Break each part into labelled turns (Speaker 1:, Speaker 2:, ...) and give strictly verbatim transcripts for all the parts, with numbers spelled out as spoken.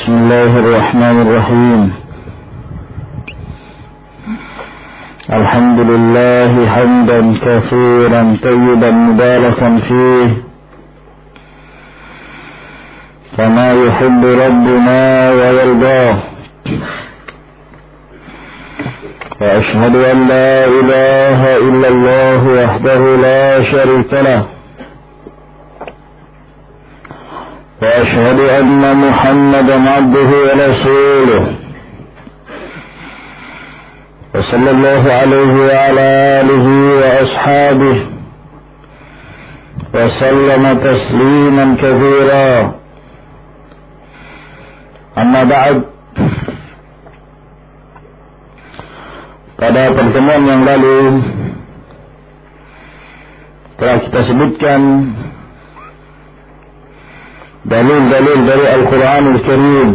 Speaker 1: بسم الله الرحمن الرحيم الحمد لله حمدا كثيرا طيبا مباركا فيه كما يحب ربنا ويرضاه وأشهد أن لا إله إلا الله وحده لا شريك له وأشهد أن محمدا عبده ورسوله وصلى الله عليه وعلى آله وأصحابه وسلم تسليما كثيرا أما بعد. Pada pertemuan yang lalu telah kita sebutkan dalil-dalil dari Al-Quranul Karim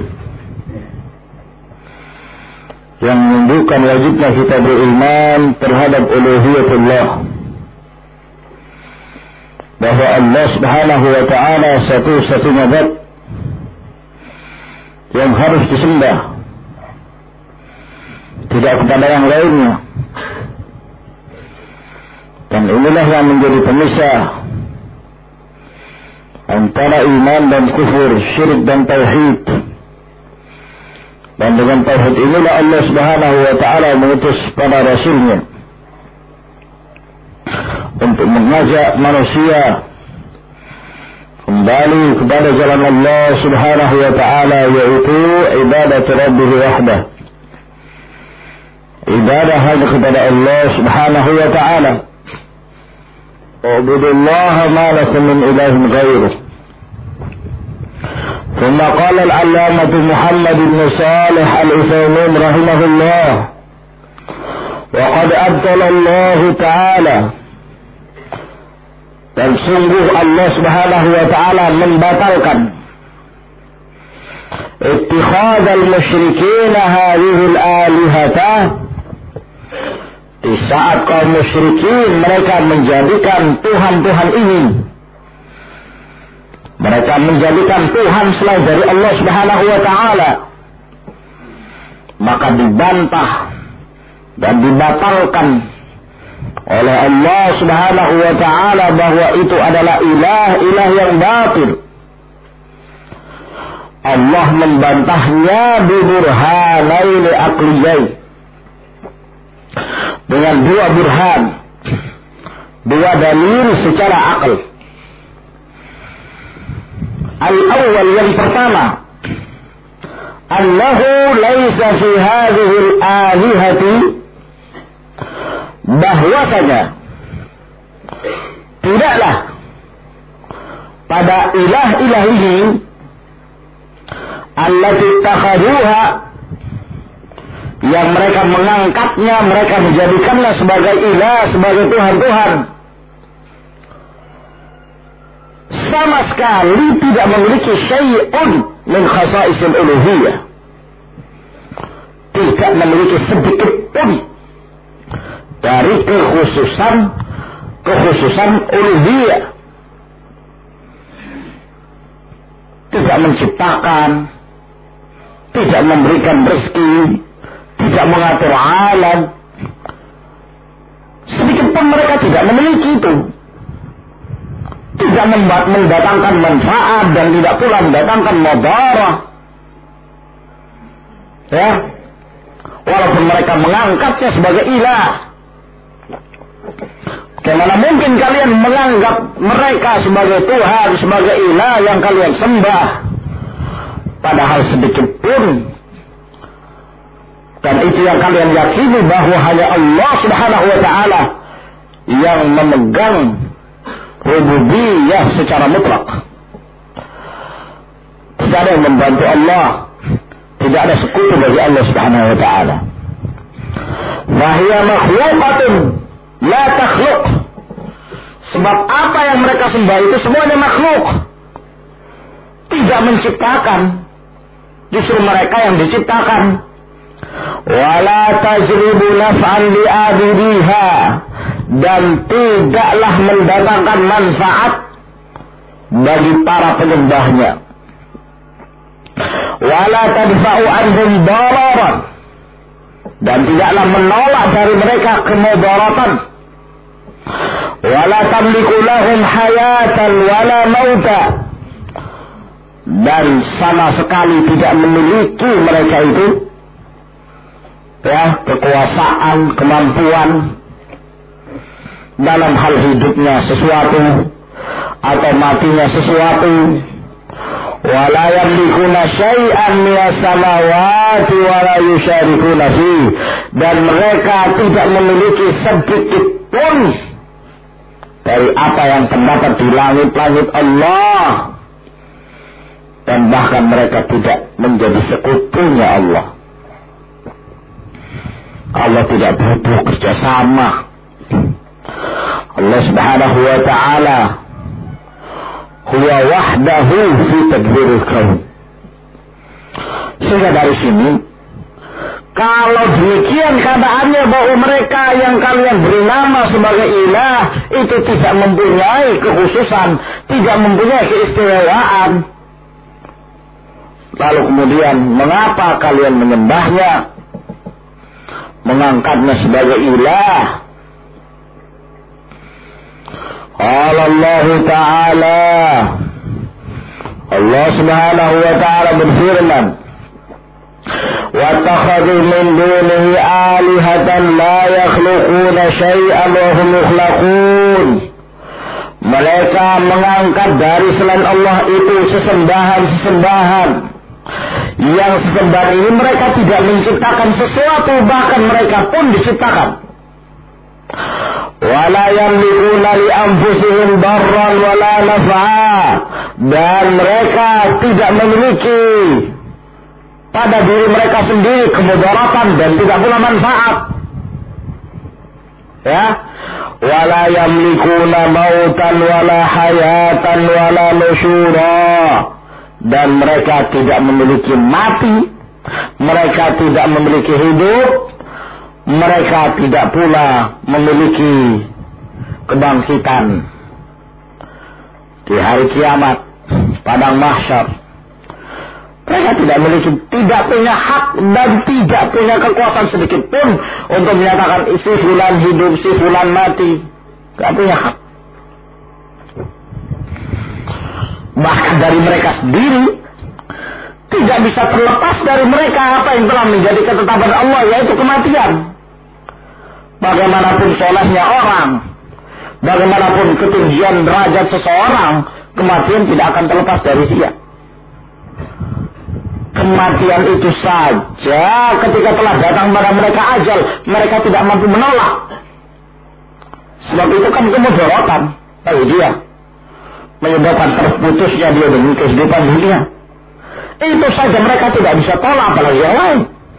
Speaker 1: yang menunjukkan wajibnya kita beriman terhadap uluhiyatullah, bahwa Allah Subhanahu wa ta'ala satu-satunya zat yang harus disembah, tidak kepada yang lainnya. Dan inilah yang menjadi pemisah antara iman dan kufur, syirik dan tauhid. Dan dengan tauhid inilah Allah Subhanahu wa ta'ala mengutus para rasulnya untuk mengajak manusia kembali kepada jalan Allah Subhanahu wa ta'ala, yaitu ibadat Rabbih wahdah, ibadah hanya kepada Allah Subhanahu wa ta'ala. Ubudullaha ma lakum min ilahin ghairuh. ثم قال العلامة محمد بن صالح العثيمين رحمه الله: وقد أبطل الله تعالى, dan sungguh Allah Subhanahu wa ta'ala membatalkan ittikhadz al-musyrikin hadhihi al-alihata, di saat kaum musyrikin mereka menjadikan Tuhan-Tuhan ini, mereka menjadikan Tuhan selain dari Allah Subhanahu wa ta'ala, maka dibantah dan dibatalkan oleh Allah Subhanahu wa ta'ala bahwa itu adalah ilah-ilah yang batil. Allah membantahnya bi burhanaini aqliyain, dengan dua burhan, dua dalil secara akal. Al-awwal, yang pertama, annahu laisa fi hadhihi al-alihati, bahwasanya tidaklah pada ilah-ilah ini allati takhaduha, yang mereka mengangkatnya, mereka menjadikannya sebagai ilah, sebagai Tuhan-Tuhan, sama sekali tidak memiliki syai'un min khasa'isil uluhiyah, tidak memiliki sedikit pun dari kekhususan kekhususan uluhiyah. Tidak menciptakan, tidak memberikan rezeki, tidak mengatur alam, sedikit pun mereka tidak memiliki itu. Tidak mendatangkan manfaat dan tidak pula mendatangkan mudarat. Ya, walaupun mereka mengangkatnya sebagai ilah. Bagaimana mungkin kalian menganggap mereka sebagai Tuhan, sebagai ilah yang kalian sembah, padahal sedikit pun. Dan itu yang kalian yakini bahwa hanya Allah Subhanahu wa ta'ala yang memegang rububiyah secara mutlak. Tidak ada yang membantu Allah, tidak ada sekutu bagi Allah Subhanahu wa ta'ala. Wahia makhluqatun la takhluq, sebab apa yang mereka sembah itu semuanya makhluk, tidak menciptakan, justru mereka yang diciptakan. Wala tajribu naf'an li'abidiha, dan tidaklah mendatangkan manfaat bagi para penyembahnya. wala tadfa'u anhum dararan, dan tidaklah menolak dari mereka kemudaratan, wala tamliku lahum hayatan wala mauta, dan sama sekali tidak memiliki mereka itu ya kekuasaan, kemampuan dalam hal hidupnya sesuatu atau matinya sesuatu. Wala yamlikuna syai'an minas samawati wala yusyarikuna fi, dan mereka tidak memiliki sedikit pun dari apa yang terdapat di langit-langit Allah, dan bahkan mereka tidak menjadi sekutunya Allah. Allah tidak butuh kerjasama. Allah subhanahu wa ta'ala huwa wahdahu fi tadbiril kaun. Sehingga dari sini, kalau demikian keadaannya bahwa mereka yang kalian beri nama sebagai ilah itu tidak mempunyai kekhususan, tidak mempunyai keistimewaan, lalu kemudian mengapa kalian menyembahnya, mengangkatnya sebagai ilah? Qala Allah Ta'ala, Allah Subhanahu wa Ta'ala berfirman, وَاتَّخَذُوا مِنْ دُونِهِ آلِهَةً لَا يَخْلُقُونَ شَيْئًا وَهُمْ يُخْلَقُونَ. Mereka mengangkat dari selain Allah itu sesembahan-sesembahan, yang sesembahan ini mereka tidak menciptakan sesuatu, bahkan mereka pun diciptakan. Wala yamlikuna li anfusihim darran wala naf'a, dan mereka tidak memiliki pada diri mereka sendiri kemudaratan dan tidak pula manfaat. Ya, wala yamlikuna mautan wala hayatan wala nusyura, dan mereka tidak memiliki mati, mereka tidak memiliki hidup, mereka tidak pula memiliki kebangkitan di hari kiamat, padang mahsyar. Mereka tidak memiliki, tidak punya hak dan tidak punya kekuasaan sedikit pun untuk menyatakan si fulan hidup, si fulan mati. Tidak punya hak. Bahkan dari mereka sendiri tidak bisa terlepas dari mereka apa yang telah menjadi ketetapan Allah, yaitu kematian. Bagaimanapun solehnya orang, bagaimanapun ketinggian derajat seseorang, kematian tidak akan terlepas dari dia. Kematian itu saja ketika telah datang pada mereka ajal, mereka tidak mampu menolak. Sebab itu kan kemudaratan bagi dia, menyebabkan terputusnya dia dengan kehidupan dunia. Itu saja mereka tidak bisa tolak, apalagi yang lain.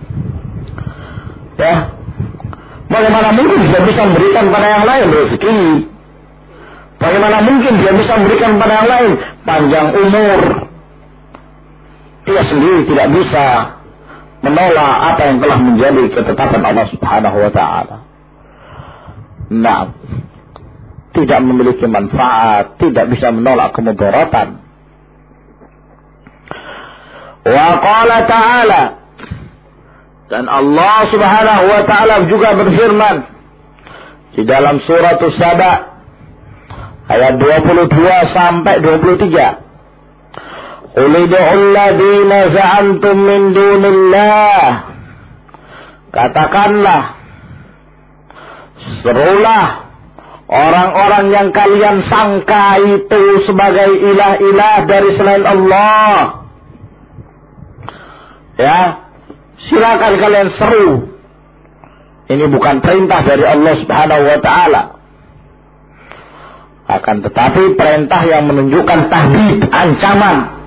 Speaker 1: Ya, bagaimana mungkin dia bisa memberikan pada yang lain rezeki? Bagaimana mungkin dia bisa memberikan pada yang lain panjang umur? Dia sendiri tidak bisa menolak apa yang telah menjadi ketetapan Allah Subhanahu wa Ta'ala. Nah, tidak memiliki manfaat, tidak bisa menolak kemudaratan. Wa qala ta'ala, dan Allah Subhanahu wa Ta'ala juga berfirman di dalam surat As-Saba ayat dua puluh dua sampai dua puluh tiga. Qul ud'u alladhina za'antum min dunillah, katakanlah, serulah orang-orang yang kalian sangka itu sebagai ilah-ilah dari selain Allah. Ya, silakan kalian seru. Ini bukan perintah dari Allah Subhanahu wa Ta'ala, akan tetapi perintah yang menunjukkan tahdid, ancaman.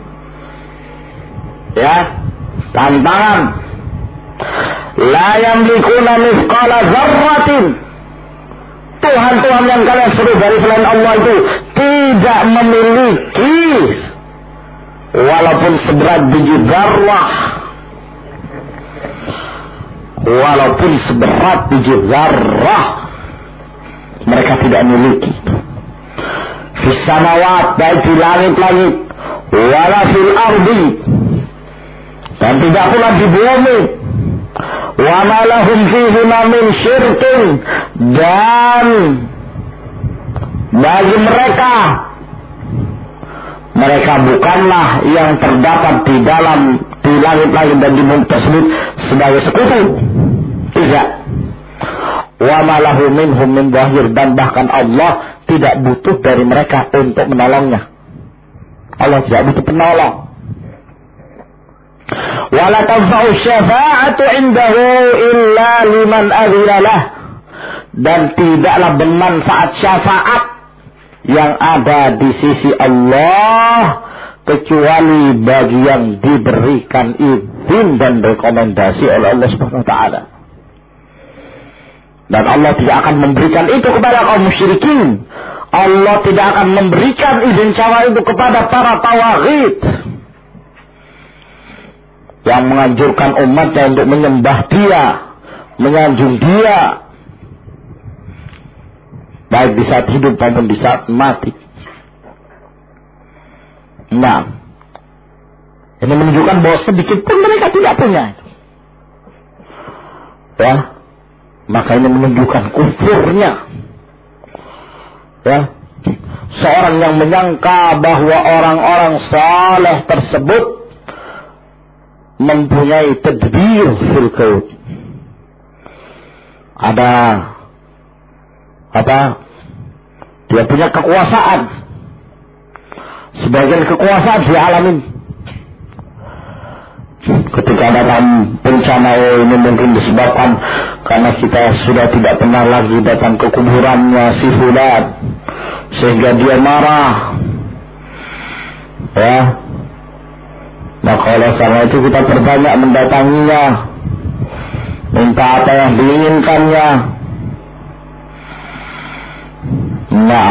Speaker 1: Ya, tantangan. La yamlikuna mithqala dzarratin. Tuhan-Tuhan yang kalian seru dari selain Allah itu tidak memiliki walaupun seberat biji zarrah. Walaupun seberat biji zarrah, mereka tidak memiliki. Fis samawat, baik di langit-langit, wala fil ardi, dan tidak pula di bumi. Wa ma lahum fihi min syirkin, dan bagi mereka mereka bukanlah yang terdapat di dalam di langit-langit dan di bumi tersebut sebagai sekutu. Tidak. Wa ma lahu minhum min dhahir, dan bahkan Allah tidak butuh dari mereka untuk menolongnya. Allah tidak butuh penolong. Wa la tanfa'u syafa'atu 'indahu illa liman adzina lah, dan tidaklah bermanfaat syafaat yang ada di sisi Allah kecuali bagi yang diberikan izin dan rekomendasi oleh Allah Subhanahu wa taala. Dan Allah tidak akan memberikan itu kepada kaum musyrikin. Allah tidak akan memberikan izin syafaat itu kepada para tawaghit yang menganjurkan umatnya untuk menyembah dia, menyanjung dia, baik di saat hidup maupun di saat mati. Nah, ini menunjukkan bahwa sedikit pun mereka tidak punya. Ya, maka ini menunjukkan kufurnya. Ya, seorang yang menyangka bahwa orang-orang saleh tersebut mempunyai tadbir fil kaun. Ada apa? Dia punya kekuasaan. Sebagian kekuasaan dia alamin. Ketika datang bencana, oh ini mungkin disebabkan karena kita sudah tidak pernah lagi datang ke kuburannya si fulan, sehingga dia marah. Ya. Maka oleh karena itu kita perbanyak mendatanginya, minta apa yang diinginkannya. Nah,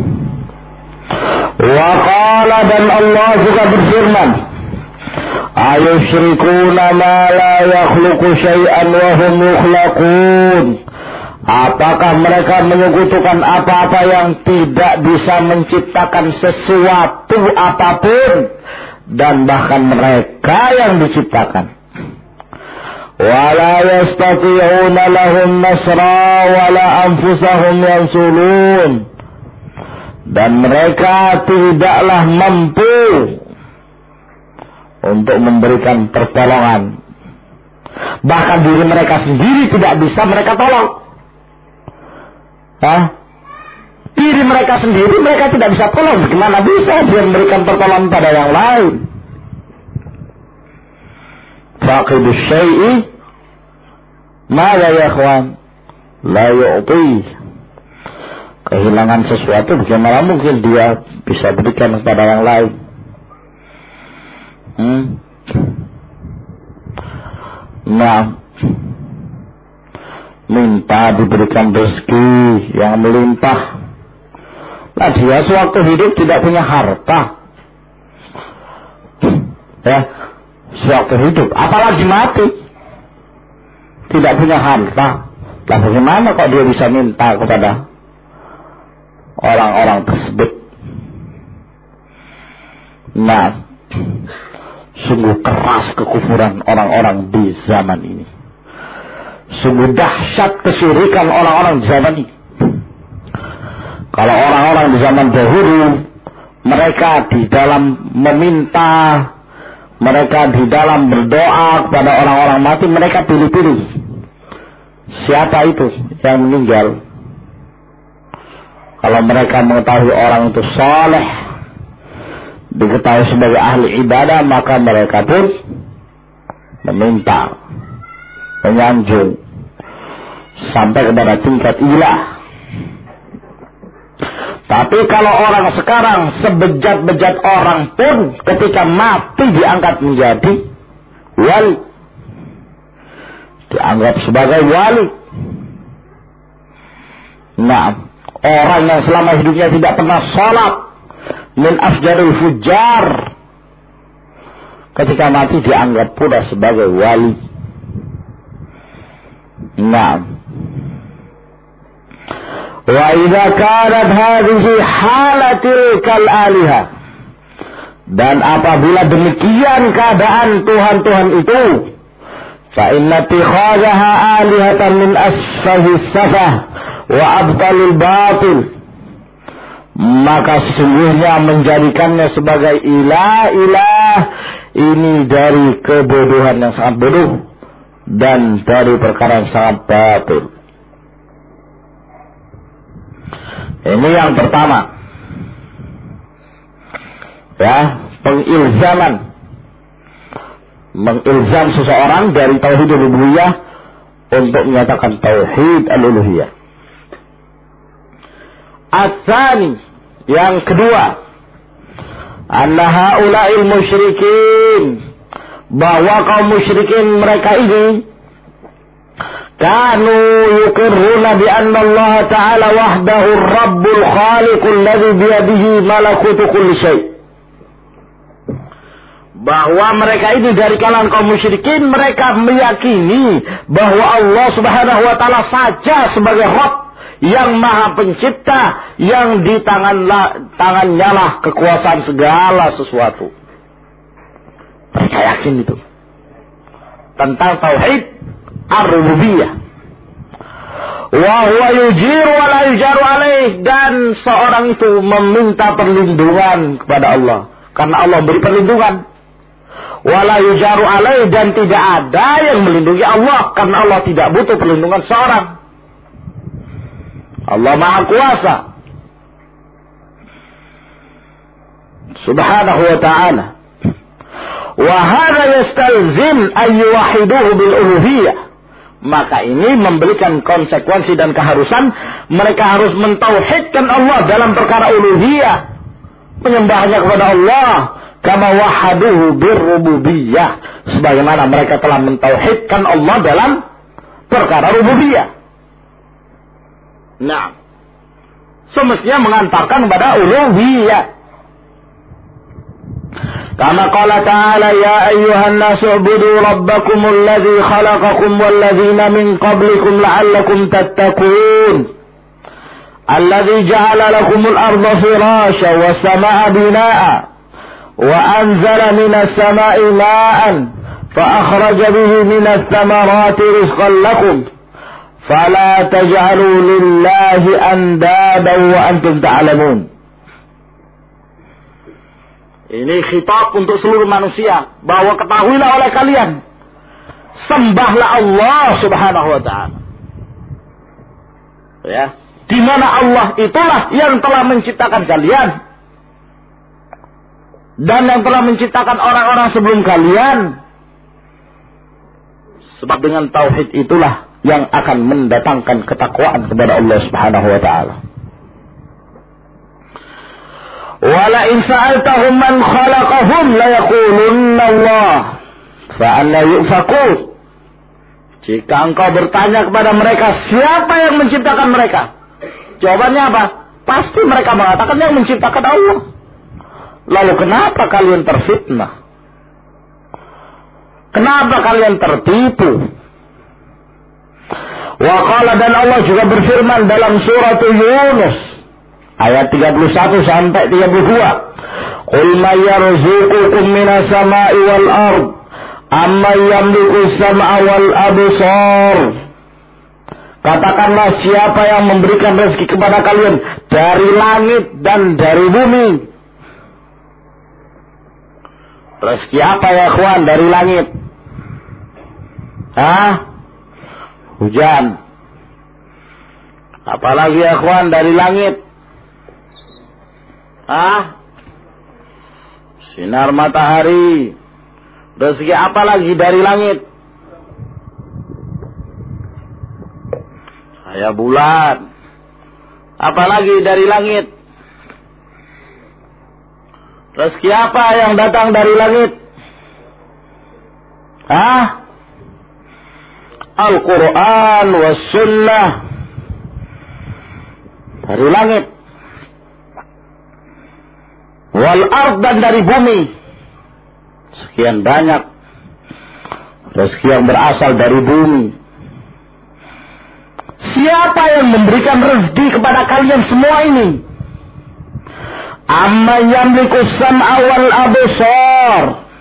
Speaker 1: wa qala, dan Allah juga berfirman, ayusyrikuna ma la yakhluqu syai'an wa hum yukhlaqun. Apakah mereka menyekutukan apa-apa yang tidak bisa menciptakan sesuatu apapun, dan bahkan mereka yang diciptakan. Wala yastati'una lahum nasra wala anfusahum yansulun, dan mereka tidaklah mampu untuk memberikan pertolongan. Bahkan diri mereka sendiri tidak bisa mereka tolong. Hah? Diri mereka sendiri mereka tidak bisa tolong. Bagaimana bisa dia memberikan pertolongan pada yang lain? Faqidus syai'i ma la yakhwan la yu'ti. Kehilangan sesuatu, bagaimana mungkin dia bisa berikan kepada yang lain? Hmm. Nah, minta diberikan rezeki yang melimpah. Nah, dia sewaktu hidup tidak punya harta. Ya, sewaktu hidup, apalagi mati, tidak punya harta. Lah bagaimana kok dia bisa minta kepada orang-orang tersebut? Nah, sungguh keras kekufuran orang-orang di zaman ini. Sungguh dahsyat kesyirikan orang-orang di zaman ini. Kalau orang-orang di zaman dahulu, mereka di dalam meminta, mereka di dalam berdoa kepada orang-orang mati, mereka pilih-pilih siapa itu yang meninggal. Kalau mereka mengetahui orang itu saleh, diketahui sebagai ahli ibadah, maka mereka pun meminta, menyanjung sampai kepada tingkat ilah. Tapi kalau orang sekarang, sebejat-bejat orang pun ketika mati diangkat menjadi wali, dianggap sebagai wali. Nah, orang yang selama hidupnya tidak pernah sholat, min afjarul fujar, ketika mati dianggap pula sebagai wali. Nah, wa idza kanat hadhihi halatil kal alihah, Dan apabila demikian keadaan Tuhan-Tuhan itu, fa inna ittikhadhaha alihatan min asfahis safah wa abtalil batil, maka sesungguhnya menjadikannya sebagai ilah-ilah ini dari kebodohan yang sangat bodoh dan dari perkara yang sangat batil. Ini yang pertama. Ya, pengilzaman, mengilzam seseorang dari tauhid rububiyah untuk menyatakan tauhid al-uluhiyah. Ats-tsani, yang kedua, anna haula'il musyrikin, bahwa kaum musyrikin mereka ini kanu yuqirruna bi anna Allah Ta'ala wahdahu ar-rabbul khaliqul ladzi biyadihi malakutu kulli syai'. Bahwa mereka ini dari kalangan kaum musyrikin, mereka meyakini bahwa Allah Subhanahu wa Ta'ala saja sebagai Rabb yang maha pencipta, yang di tangan tangannya lah kekuasaan segala sesuatu. Mereka yakin itu tentang tauhid ar-rububiyah. Wa huwa yujiru wa la yujaru alaih, dan seorang itu meminta perlindungan kepada Allah karena Allah beri perlindungan. Wala yujaru alaih, dan tidak ada yang melindungi Allah karena Allah tidak butuh perlindungan seorang. Allah Maha Kuasa Subhanahu wa ta'ala. Wa hadha yastalzim an yuwahiduhu bil uluhiyah. Maka ini memberikan konsekuensi dan keharusan mereka harus mentauhidkan Allah dalam perkara uluhiyah, menyembahnya kepada Allah, kama wahaduhu birrububiyah, sebagaimana mereka telah mentauhidkan Allah dalam perkara rububiyah. Nah, semestinya mengantarkan kepada uluhiyah. Kama qala ta'ala, ya ayyuhan nasu ubudu rabbakumul ladzi khalaqakum wal ladzina min qablikum la'allakum tattaqun. Alladzi ja'ala lakumul arda firasha was samaa'a binaa'a وأنزل من السماء ماء فأخرج به من الثمرات رزقا لكم فلا تجعلوا لله أندادا وأنتم تعلمون. Ini khitab untuk seluruh manusia, bahwa ketahuilah oleh kalian, sembahlah Allah Subhanahu wa ta'ala. Ya, di mana Allah itulah yang telah menciptakan kalian dan yang telah menciptakan orang-orang sebelum kalian. Sebab dengan tauhid itulah yang akan mendatangkan ketakwaan kepada Allah Subhanahu wa ta'ala. Wala in sa'altahum man khalaqahum la yaqulunna Allah fa anna yufakun. Jika engkau bertanya kepada mereka siapa yang menciptakan mereka, jawabannya apa? Pasti mereka mengatakan yang menciptakan Allah. Lalu kenapa kalian terfitnah? Kenapa kalian tertipu? Wa qala, dan Allah juga berfirman dalam surat Yunus ayat tiga puluh satu sampai tiga puluh dua. Qul may yarzuqukum minas sama'i wal ard amma yamliku sam'a wal absar. Katakanlah, siapa yang memberikan rezeki kepada kalian dari langit dan dari bumi. Rezeki apa ya kawan dari langit? Hah? Hujan. Apalagi ya kawan dari langit? Hah? Sinar matahari. Rezeki apa lagi dari langit? Cahaya bulan. Apalagi dari langit? Rezeki apa yang datang dari langit? Hah? Al-Quran was sunnah. Dari langit. Wal ard, dan dari bumi. Sekian banyak rezeki yang berasal dari bumi. Siapa yang memberikan rezeki kepada kalian semua ini? Amma yamliku sam'a wal absar.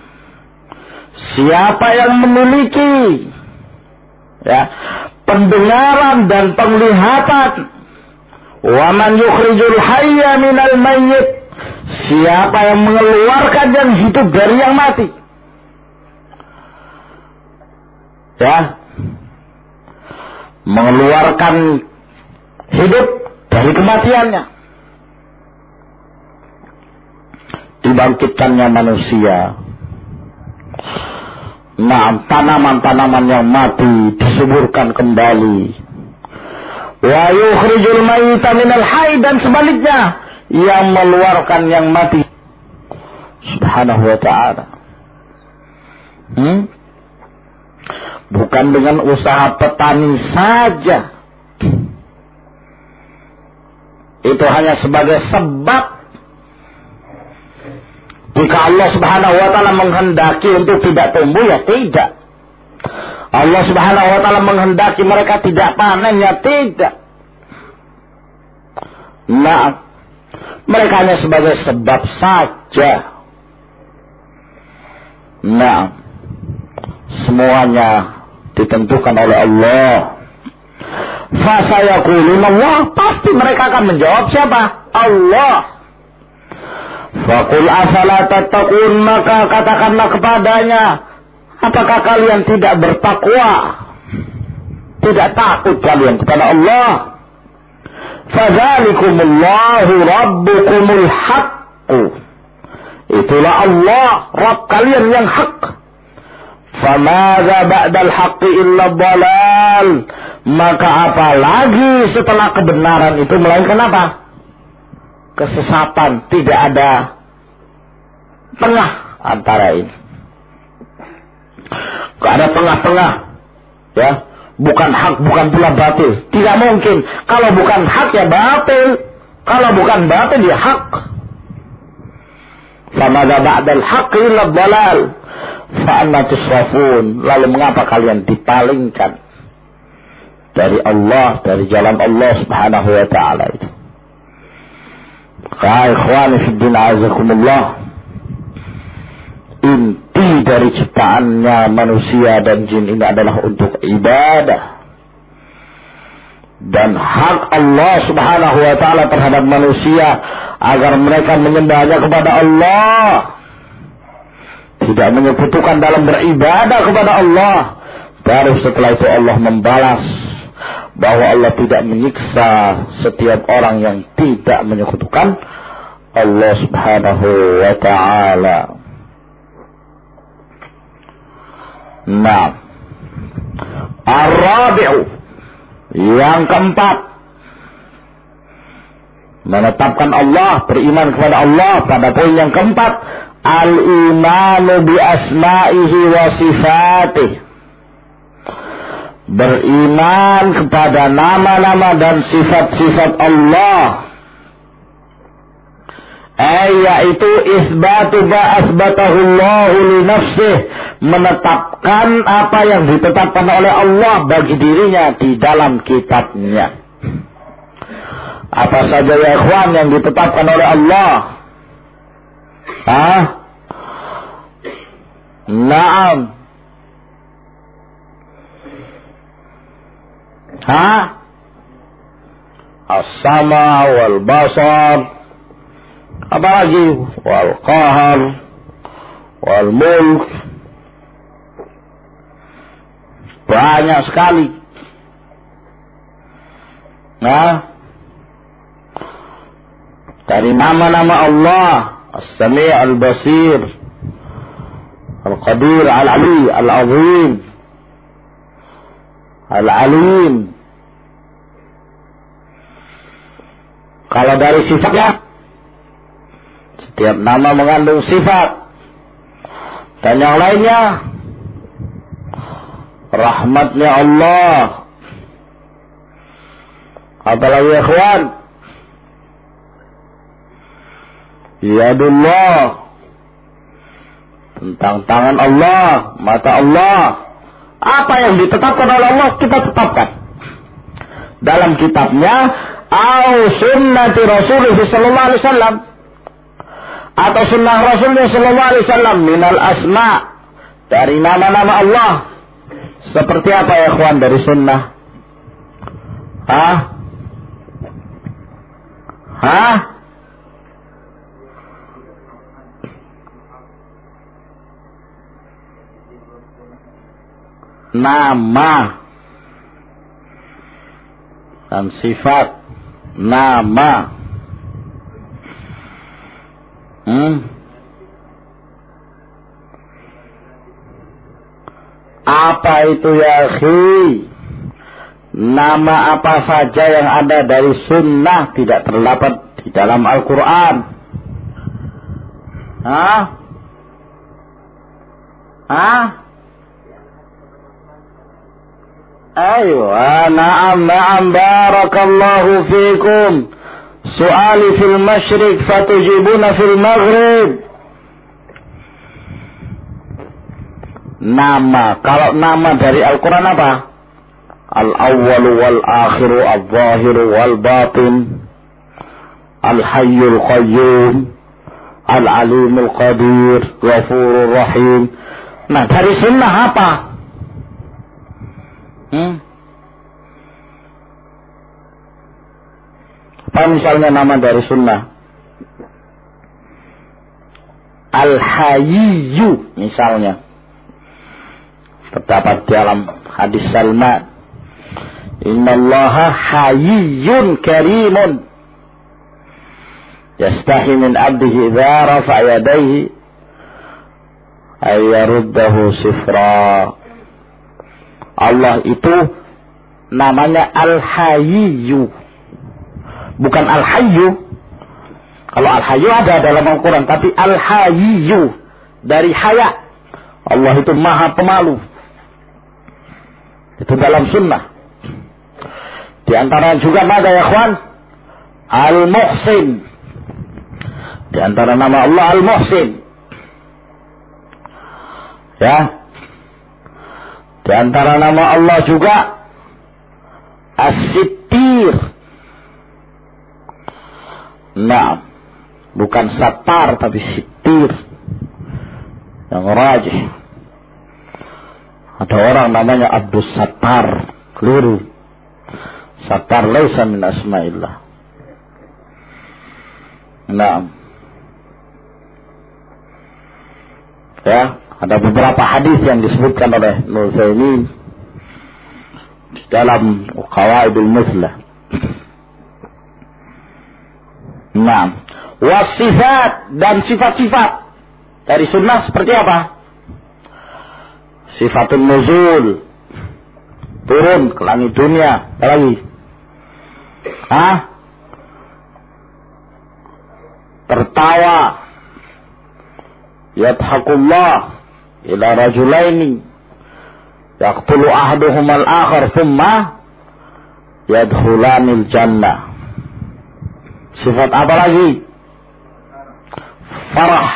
Speaker 1: Siapa yang memiliki ya, pendengaran dan penglihatan. Wa man yukhrijul hayya minal mayyit. Siapa yang mengeluarkan yang hidup dari yang mati. Ya. Mengeluarkan hidup dari kematiannya. Dibangkitkannya manusia. Nah, tanaman-tanaman yang mati disuburkan kembali. Wa yukhrijul mayyita minal hayy, dan sebaliknya yang mengeluarkan yang mati. Subhanahu wa ta'ala. Hmm? Bukan dengan usaha petani saja. Itu hanya sebagai sebab. Jika Allah Subhanahu wa ta'ala menghendaki untuk tidak tumbuh, ya tidak. Allah Subhanahu wa ta'ala menghendaki mereka tidak panen, ya tidak. Nah, mereka hanya sebagai sebab saja. Nah, semuanya ditentukan oleh Allah. Fasayaqulun Allah, pasti mereka akan menjawab siapa? Allah. Faqul afala tattaqun, maka katakanlah kepadanya, apakah kalian tidak bertakwa? Tidak takut kalian kepada Allah? Fadzalikumullahu rabbukumul haqqu. Itulah Allah, Rabb kalian yang hak. Famadza ba'dal haqqi illa dhalal. Maka apa lagi setelah kebenaran itu melainkan apa? Kesesatan. Tidak ada tengah antara ini. Tidak ada tengah-tengah. Ya, bukan hak, bukan pula batil. Tidak mungkin. Kalau bukan hak ya batil. Kalau bukan batil ya hak. Famadza ba'dal haqqi illa dhalal. Fa'anna tusrafun. Lalu mengapa kalian dipalingkan dari Allah, dari jalan Allah Subhanahu wa ta'ala itu? Ka ikhwani fid din azakumullah, inti dari ciptaannya manusia dan jin ini adalah untuk ibadah. Dan hak Allah Subhanahu wa ta'ala terhadap manusia agar mereka menyembahnya kepada Allah, tidak menyekutukan dalam beribadah kepada Allah. Baru setelah itu Allah membalas bahwa Allah tidak menyiksa setiap orang yang tidak menyekutukan Allah Subhanahu wa ta'ala. Nah, ar-rabi'u, yang keempat, menetapkan Allah, beriman kepada Allah. Pada poin yang keempat, al-imanu bi asma'ihi wa sifatih. Beriman kepada nama-nama dan sifat-sifat Allah. Yaitu isbatu ba asbatahu Allahu li nafsih, menetapkan apa yang ditetapkan oleh Allah bagi dirinya di dalam kitabnya. Apa saja ya ikhwan yang ditetapkan oleh Allah? Hah? Naam. Hah? As-sama wal basar. Apa lagi? Wal qahar wal mulk. Banyak sekali. Nah, dari nama-nama Allah, As-Sami' Al-Basir, Al-Qadir, Al-Ali, Al-Azim, Al-Alim. Kalau dari sifatnya, setiap nama mengandung sifat. Dan yang lainnya, rahmatnya Allah. Apalagi ikhwan, yadullah, tentang tangan Allah, mata Allah. Apa yang ditetapkan oleh Allah kita tetapkan dalam kitabnya, au sunnati Rasulullah sallallahu alaihi wasallam, atau sunnah Rasulnya sallallahu alaihi wasallam minal asma, dari nama-nama Allah. Seperti apa ya ikhwan dari sunnah? Hah? Hah? Nama dan sifat nama. Hmm. Apa itu ya akhi? Nama apa saja yang ada dari sunnah tidak terdapat di dalam Al-Quran. Hah? Hah? Ayo, na'am na'am barakallahu fikum. Su'ali fil masyriq fatujibuna fil maghrib. Nama, kalau nama dari Al-Quran apa? Al-awwalu wal-akhiru, al-zahiru wal-batin, Al-hayyul qayyum, Al-alimul qadir, Ghafurur rahim. Nah, dari sunnah apa? Hmm? Apa misalnya nama dari sunnah? Al-hayyu misalnya. Terdapat dalam hadis Salman, innallaha hayyun karimun yastahi min abdihi idza rafa'a yadayhi ay yaruddahu sifra. Allah itu namanya Al-Hayyu, bukan Al-Hayyu. Kalau Al-Hayyu ada dalam Al-Quran, tapi Al-Hayyu dari haya. Allah itu maha pemalu. Itu dalam sunnah. Di antara juga ada ya ikhwan, Al-Muhsin. Di antara nama Allah Al-Muhsin. Ya. Di antara nama Allah juga As-Sittir. Nah, bukan Sattar tapi Sittir. Yang rajih. Ada orang namanya Abdus Sattar. Keliru. Sattar laisa min asma'illah. Nah. Ya. Ada beberapa hadis yang disebutkan oleh Nuzaimin di dalam Qawaidul Muslah. Nah, wasifat dan sifat-sifat dari sunnah seperti apa? Sifatul nuzul, turun ke langit dunia. Apa lagi? Hah? Tertawa. Yadhakullah ila rajulaini yaqtulu ahaduhum al-akhar thumma yadkhulanil jannah. Sifat apa lagi? Farah,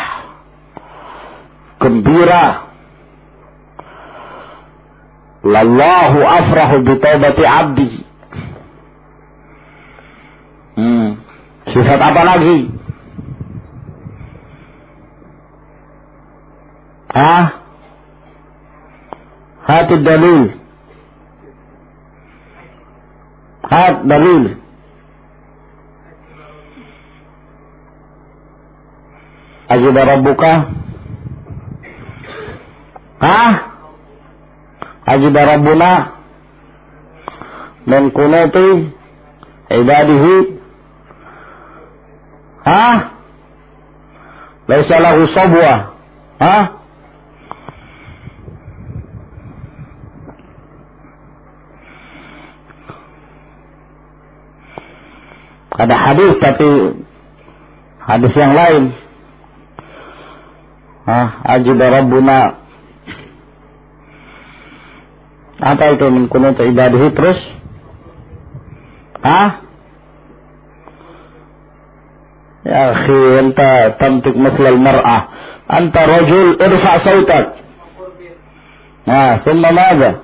Speaker 1: gembira. Lallahu afrahu bitaubati abdi. Hmm. Sifat apa lagi? Hah? Hati dalil. Hat dalil. Ajiba rabbuka. Hah? Ajiba rabbuna min kunuti ibadihi. Hah? Laisa lahu sabwa. Hah? Ada hadis tapi hadis yang lain. Hah, ajiba rabbuna. Apa itu min kunut ibadihi terus? Hah? Ya akhi, anta tamtik mithl al-mar'ah. Anta rajul, irfa' sautak. Nah, thumma madha?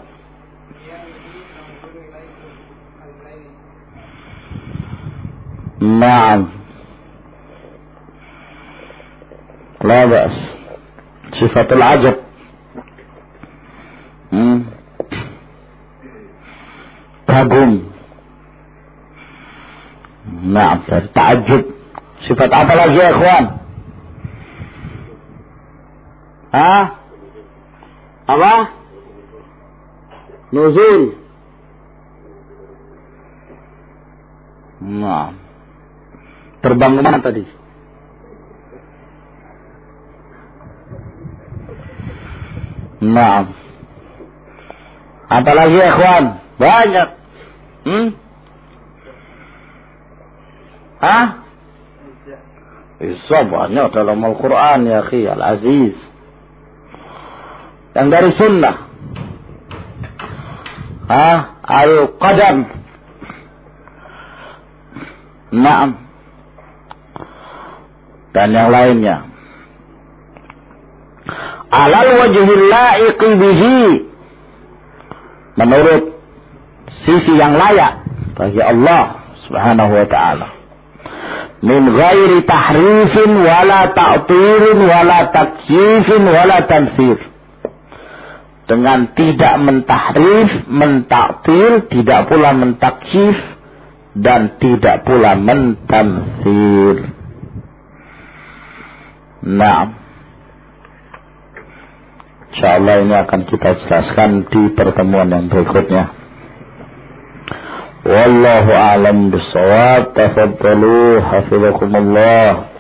Speaker 1: Naam. La bas. Sifatul ajab. Hmm. Kagum. Nah, dari ta'ajub. Sifat apa lagi ya ikhwan? Hah? Apa? Nuzul. Nah. Terbang kemana tadi? Nah. Apa lagi ya ikhwan? Banyak. Hmm? Hah? Bisa banyak dalam Al-Quran ya akhi Al-Aziz. Yang dari sunnah. Hah? Ayo qadam. Naam. Dan yang lainnya. Alal wajhil la'iqi bihi. Menurut sisi yang layak bagi Allah Subhanahu wa ta'ala. Min ghairi tahrifin wala ta'tilin wala takyifin wala tanfir. Dengan tidak mentahrif, mentaktil, tidak pula mentakyif, dan tidak pula mentanfir. Nah, insyaallah ini akan kita jelaskan di pertemuan yang berikutnya. Wallahu a'lam bishawab. Tafaddalu hafizakumullah.